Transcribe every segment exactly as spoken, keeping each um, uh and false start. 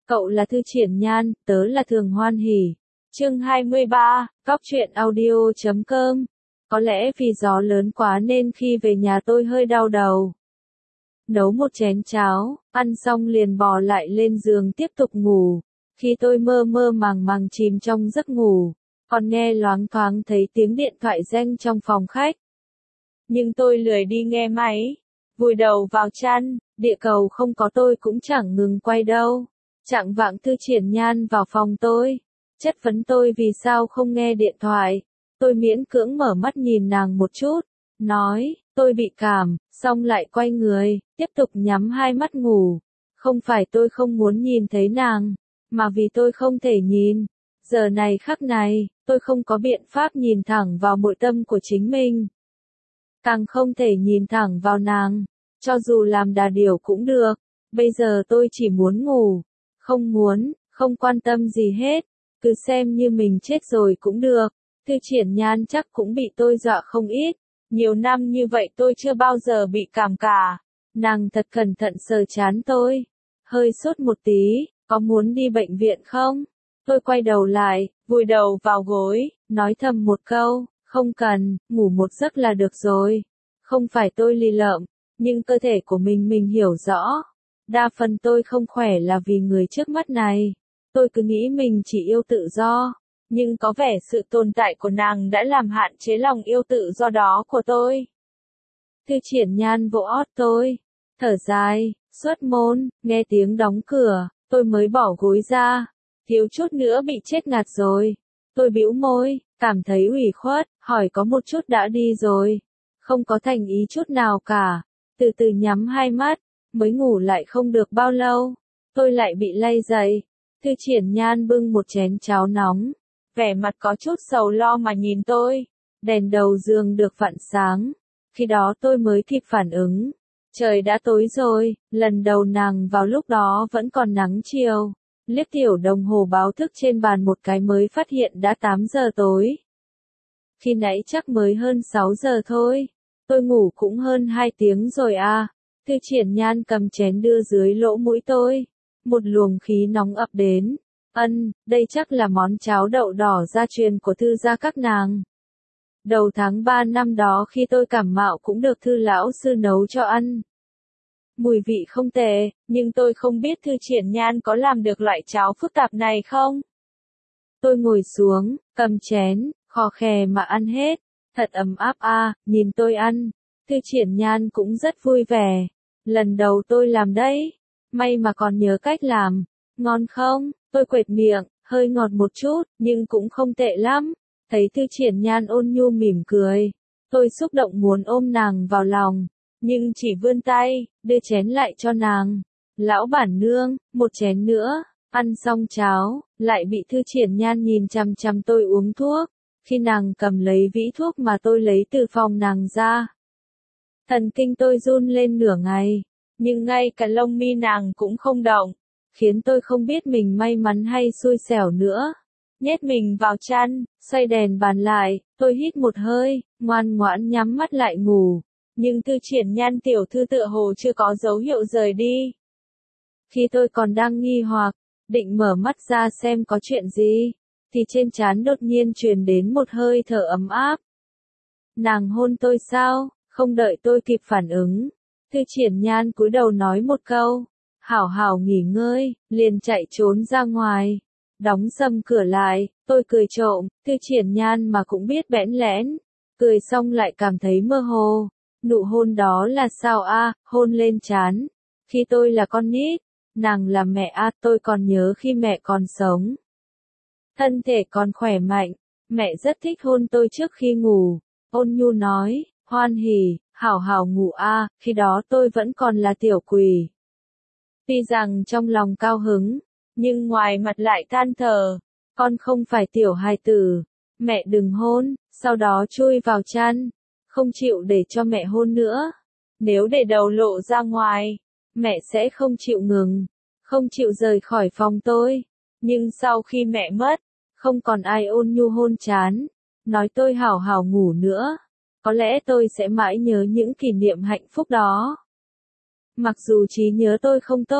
Cậu là Thư Triển Nhan, tớ là Thường Hoan Hỉ. Chương hai mươi ba, Cóc truyện audio chấm com. Có lẽ vì gió lớn quá nên khi về nhà tôi hơi đau đầu. Nấu một chén cháo, ăn xong liền bò lại lên giường tiếp tục ngủ. Khi tôi mơ mơ màng màng chìm trong giấc ngủ, còn nghe loáng thoáng thấy tiếng điện thoại reng trong phòng khách. Nhưng tôi lười đi nghe máy, vùi đầu vào chăn, địa cầu không có tôi cũng chẳng ngừng quay đâu. Chạng vạng Thư Triển Nhan vào phòng tôi, chất vấn tôi vì sao không nghe điện thoại. Tôi miễn cưỡng mở mắt nhìn nàng một chút, nói, tôi bị cảm, xong lại quay người, tiếp tục nhắm hai mắt ngủ. Không phải tôi không muốn nhìn thấy nàng, mà vì tôi không thể nhìn. Giờ này khắc này, tôi không có biện pháp nhìn thẳng vào nội tâm của chính mình. Càng không thể nhìn thẳng vào nàng, cho dù làm đà điểu cũng được. Bây giờ tôi chỉ muốn ngủ, không muốn, không quan tâm gì hết, cứ xem như mình chết rồi cũng được. Thư Triển Nhan chắc cũng bị tôi dọa không ít, nhiều năm như vậy tôi chưa bao giờ bị cảm cả. Nàng thật cẩn thận sờ trán tôi, hơi sốt một tí, có muốn đi bệnh viện không? Tôi quay đầu lại, vùi đầu vào gối, nói thầm một câu, không cần, ngủ một giấc là được rồi. Không phải tôi lì lợm, nhưng cơ thể của mình mình hiểu rõ. Đa phần tôi không khỏe là vì người trước mắt này. Tôi cứ nghĩ mình chỉ yêu tự do, nhưng có vẻ sự tồn tại của nàng đã làm hạn chế lòng yêu tự do đó của tôi. Thư Triển Nhan vỗ ót tôi, thở dài, xuất môn, nghe tiếng đóng cửa, tôi mới bỏ gối ra, thiếu chút nữa bị chết ngạt rồi. Tôi bĩu môi, cảm thấy ủy khuất, hỏi có một chút đã đi rồi, không có thành ý chút nào cả. Từ từ nhắm hai mắt, mới ngủ lại không được bao lâu, tôi lại bị lay dậy. Thư Triển Nhan bưng một chén cháo nóng, vẻ mặt có chút sầu lo mà nhìn tôi. Đèn đầu giường được vặn sáng, khi đó tôi mới kịp phản ứng. Trời đã tối rồi, lần đầu nàng vào lúc đó vẫn còn nắng chiều. Liếc tiểu đồng hồ báo thức trên bàn một cái mới phát hiện đã tám giờ tối. Khi nãy chắc mới hơn sáu giờ thôi, tôi ngủ cũng hơn hai tiếng rồi à. Thư Triển Nhan cầm chén đưa dưới lỗ mũi tôi. Một luồng khí nóng ập đến. Ân, đây chắc là món cháo đậu đỏ gia truyền của Thư gia các nàng. Đầu tháng ba năm đó khi tôi cảm mạo cũng được Thư lão sư nấu cho ăn. Mùi vị không tệ, nhưng tôi không biết Thư Triển Nhan có làm được loại cháo phức tạp này không? Tôi ngồi xuống, cầm chén, khò khè mà ăn hết. Thật ấm áp à, nhìn tôi ăn. Thư Triển Nhan cũng rất vui vẻ. Lần đầu tôi làm đấy. May mà còn nhớ cách làm. Ngon không? Tôi quệt miệng, hơi ngọt một chút, nhưng cũng không tệ lắm. Thấy Thư Triển Nhan ôn nhu mỉm cười. Tôi xúc động muốn ôm nàng vào lòng, nhưng chỉ vươn tay, đưa chén lại cho nàng. Lão bản nương, một chén nữa. Ăn xong cháo, lại bị Thư Triển Nhan nhìn chằm chằm tôi uống thuốc. Khi nàng cầm lấy vĩ thuốc mà tôi lấy từ phòng nàng ra, thần kinh tôi run lên nửa ngày. Nhưng ngay cả lông mi nàng cũng không động, khiến tôi không biết mình may mắn hay xui xẻo nữa. Nhét mình vào chăn, xoay đèn bàn lại, tôi hít một hơi, ngoan ngoãn nhắm mắt lại ngủ. Nhưng Thư Triển Nhan tiểu thư tựa hồ chưa có dấu hiệu rời đi. Khi tôi còn đang nghi hoặc, định mở mắt ra xem có chuyện gì, thì trên trán đột nhiên truyền đến một hơi thở ấm áp. Nàng hôn tôi sao? Không đợi tôi kịp phản ứng, Thư Triển Nhan cúi đầu nói một câu, hảo hảo nghỉ ngơi, liền chạy trốn ra ngoài, đóng sầm cửa lại. Tôi cười trộm, Thư Triển Nhan mà cũng biết bẽn lẽn, cười xong lại cảm thấy mơ hồ. Nụ hôn đó là sao a? À, hôn lên trán. Khi tôi là con nít, nàng là mẹ a, à, tôi còn nhớ khi mẹ còn sống, thân thể còn khỏe mạnh, mẹ rất thích hôn tôi trước khi ngủ. Ôn nhu nói, Hoan Hỉ, hảo hảo ngủ a, à, khi đó tôi vẫn còn là tiểu quỷ. Tuy rằng trong lòng cao hứng, nhưng ngoài mặt lại than thở, con không phải tiểu hài tử, mẹ đừng hôn. Sau đó chui vào chăn, không chịu để cho mẹ hôn nữa. Nếu để đầu lộ ra ngoài, mẹ sẽ không chịu ngừng, không chịu rời khỏi phòng tôi. Nhưng sau khi mẹ mất, không còn ai ôn nhu hôn trán, nói tôi hảo hảo ngủ nữa. Có lẽ tôi sẽ mãi nhớ những kỷ niệm hạnh phúc đó. Mặc dù trí nhớ tôi không tốt,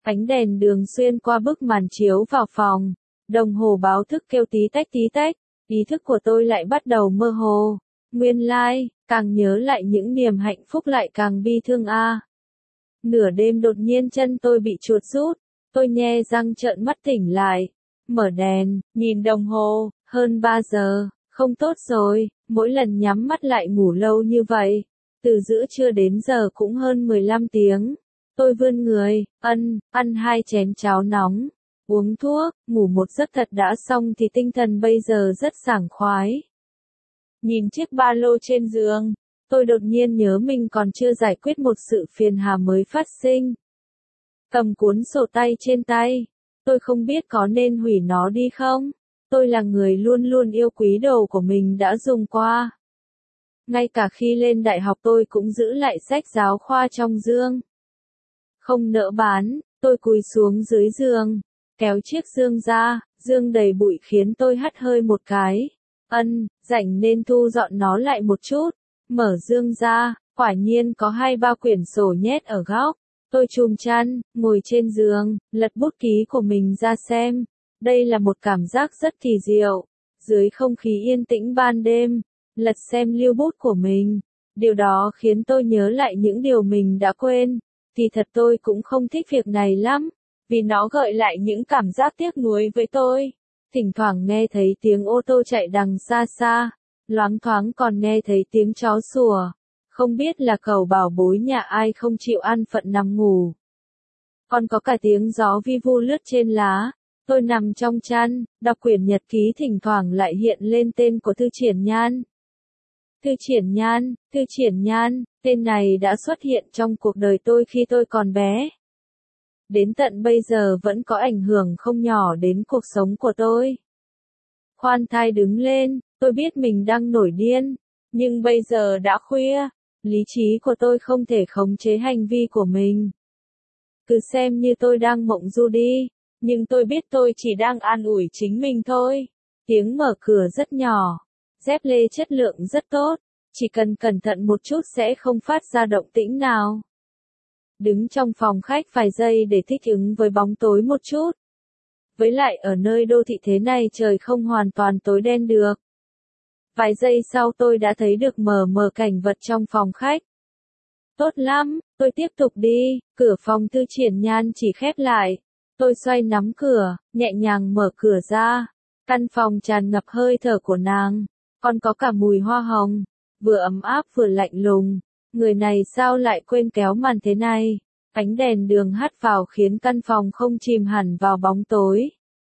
Ánh đèn đường xuyên qua bức màn chiếu vào phòng. Đồng hồ báo thức kêu tí tách tí tách. Ý thức của tôi lại bắt đầu mơ hồ. Nguyên lai, like, càng nhớ lại những niềm hạnh phúc lại càng bi thương a. À. Nửa đêm đột nhiên chân tôi bị chuột rút. Tôi nhe răng trợn mắt tỉnh lại. Mở đèn, nhìn đồng hồ, hơn ba giờ. Không tốt rồi, mỗi lần nhắm mắt lại ngủ lâu như vậy. Từ giữa trưa đến giờ cũng hơn mười lăm tiếng. Tôi vươn người, ân, ăn hai chén cháo nóng. Uống thuốc, ngủ một giấc thật đã xong thì tinh thần bây giờ rất sảng khoái. Nhìn chiếc ba lô trên giường, tôi đột nhiên nhớ mình còn chưa giải quyết một sự phiền hà mới phát sinh. Cầm cuốn sổ tay trên tay, tôi không biết có nên hủy nó đi không? Tôi là người luôn luôn yêu quý đồ của mình đã dùng qua. Ngay cả khi lên đại học tôi cũng giữ lại sách giáo khoa trong dương. Không nỡ bán, tôi cúi xuống dưới giường, kéo chiếc dương ra, dương đầy bụi khiến tôi hắt hơi một cái. Ân, rảnh nên thu dọn nó lại một chút. Mở dương ra, quả nhiên có hai ba quyển sổ nhét ở góc. Tôi chùm chăn, ngồi trên giường, lật bút ký của mình ra xem. Đây là một cảm giác rất kỳ diệu. Dưới không khí yên tĩnh ban đêm, lật xem lưu bút của mình. Điều đó khiến tôi nhớ lại những điều mình đã quên. Thì thật tôi cũng không thích việc này lắm, vì nó gợi lại những cảm giác tiếc nuối với tôi. Thỉnh thoảng nghe thấy tiếng ô tô chạy đằng xa xa, loáng thoáng còn nghe thấy tiếng chó sủa. Không biết là cẩu bảo bối nhà ai không chịu ăn phận nằm ngủ. Còn có cả tiếng gió vi vu lướt trên lá. Tôi nằm trong chăn, đọc quyển nhật ký thỉnh thoảng lại hiện lên tên của Thư Triển Nhan. Thư Triển Nhan, Thư Triển Nhan, tên này đã xuất hiện trong cuộc đời tôi khi tôi còn bé. Đến tận bây giờ vẫn có ảnh hưởng không nhỏ đến cuộc sống của tôi. Khoan thai đứng lên, tôi biết mình đang nổi điên, nhưng bây giờ đã khuya, lý trí của tôi không thể khống chế hành vi của mình. Cứ xem như tôi đang mộng du đi, nhưng tôi biết tôi chỉ đang an ủi chính mình thôi. Tiếng mở cửa rất nhỏ, dép lê chất lượng rất tốt, chỉ cần cẩn thận một chút sẽ không phát ra động tĩnh nào. Đứng trong phòng khách vài giây để thích ứng với bóng tối một chút. Với lại ở nơi đô thị thế này trời không hoàn toàn tối đen được. Vài giây sau tôi đã thấy được mờ mờ cảnh vật trong phòng khách. Tốt lắm, tôi tiếp tục đi, cửa phòng Thư Triển Nhan chỉ khép lại. Tôi xoay nắm cửa, nhẹ nhàng mở cửa ra. Căn phòng tràn ngập hơi thở của nàng, còn có cả mùi hoa hồng, vừa ấm áp vừa lạnh lùng. Người này sao lại quên kéo màn thế này? Ánh đèn đường hắt vào khiến căn phòng không chìm hẳn vào bóng tối.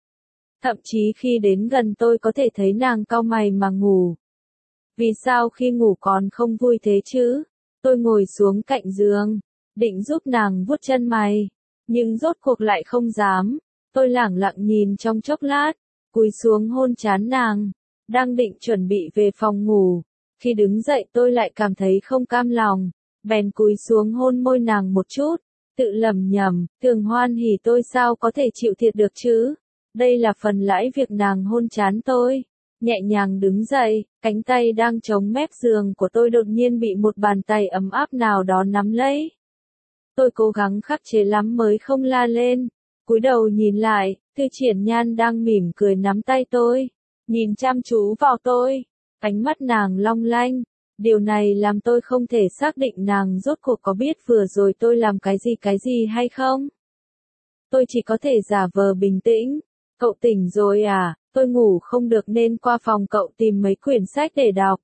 Thậm chí khi đến gần tôi có thể thấy nàng cau mày mà ngủ. Vì sao khi ngủ còn không vui thế chứ? Tôi ngồi xuống cạnh giường, định giúp nàng vuốt chân mày, nhưng rốt cuộc lại không dám. Tôi lẳng lặng nhìn trong chốc lát, cúi xuống hôn trán nàng, đang định chuẩn bị về phòng ngủ. Khi đứng dậy tôi lại cảm thấy không cam lòng, bèn cúi xuống hôn môi nàng một chút, tự lẩm nhẩm, Thường Hoan Hỉ tôi sao có thể chịu thiệt được chứ? Đây là phần lãi việc nàng hôn trán tôi. Nhẹ nhàng đứng dậy, cánh tay đang chống mép giường của tôi đột nhiên bị một bàn tay ấm áp nào đó nắm lấy. Tôi cố gắng khắc chế lắm mới không la lên. Cúi đầu nhìn lại, Thư Triển Nhan đang mỉm cười nắm tay tôi, nhìn chăm chú vào tôi. Ánh mắt nàng long lanh, điều này làm tôi không thể xác định nàng rốt cuộc có biết vừa rồi tôi làm cái gì cái gì hay không. Tôi chỉ có thể giả vờ bình tĩnh. Cậu tỉnh rồi à, tôi ngủ không được nên qua phòng cậu tìm mấy quyển sách để đọc.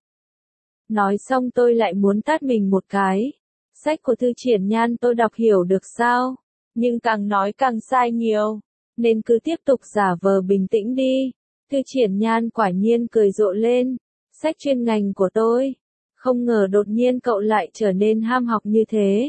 Nói xong tôi lại muốn tát mình một cái. Sách của Thư Triển Nhan tôi đọc hiểu được sao, nhưng càng nói càng sai nhiều, nên cứ tiếp tục giả vờ bình tĩnh đi. Thư Triển Nhan quả nhiên cười rộ lên. Sách chuyên ngành của tôi. Không ngờ đột nhiên cậu lại trở nên ham học như thế.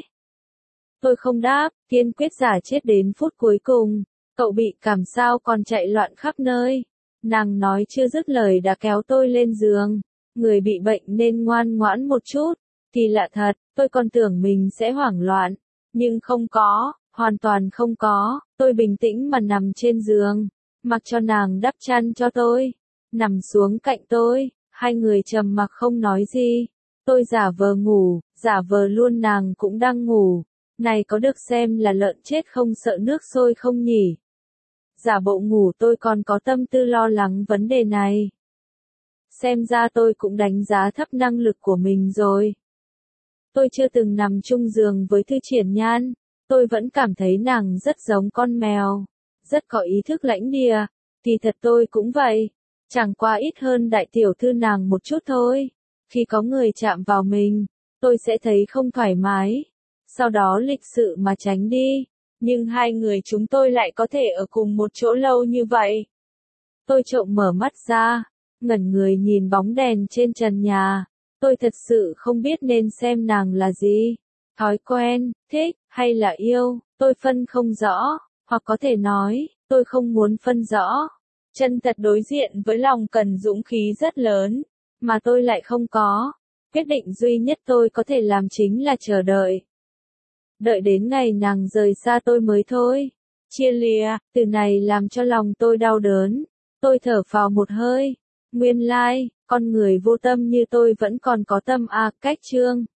Tôi không đáp, kiên quyết giả chết đến phút cuối cùng. Cậu bị cảm sao còn chạy loạn khắp nơi. Nàng nói chưa dứt lời đã kéo tôi lên giường. Người bị bệnh nên ngoan ngoãn một chút. Kỳ lạ thật, tôi còn tưởng mình sẽ hoảng loạn. Nhưng không có, hoàn toàn không có. Tôi bình tĩnh mà nằm trên giường, mặc cho nàng đắp chăn cho tôi. Nằm xuống cạnh tôi. Hai người trầm mặc không nói gì. Tôi giả vờ ngủ, giả vờ luôn nàng cũng đang ngủ. Này có được xem là lợn chết không sợ nước sôi không nhỉ? Giả bộ ngủ tôi còn có tâm tư lo lắng vấn đề này. Xem ra tôi cũng đánh giá thấp năng lực của mình rồi. Tôi chưa từng nằm chung giường với Thư Triển Nhan, tôi vẫn cảm thấy nàng rất giống con mèo, rất có ý thức lãnh địa, thì thật tôi cũng vậy, chẳng qua ít hơn đại tiểu thư nàng một chút thôi. Khi có người chạm vào mình, tôi sẽ thấy không thoải mái, sau đó lịch sự mà tránh đi, nhưng hai người chúng tôi lại có thể ở cùng một chỗ lâu như vậy. Tôi trộm mở mắt ra, ngẩn người nhìn bóng đèn trên trần nhà. Tôi thật sự không biết nên xem nàng là gì. Thói quen, thích, hay là yêu, tôi phân không rõ, hoặc có thể nói, tôi không muốn phân rõ. Chân thật đối diện với lòng cần dũng khí rất lớn, mà tôi lại không có. Quyết định duy nhất tôi có thể làm chính là chờ đợi. Đợi đến ngày nàng rời xa tôi mới thôi. Chia lìa, từ này làm cho lòng tôi đau đớn. Tôi thở phào một hơi. Nguyên lai, con người vô tâm như tôi vẫn còn có tâm à, cách chương.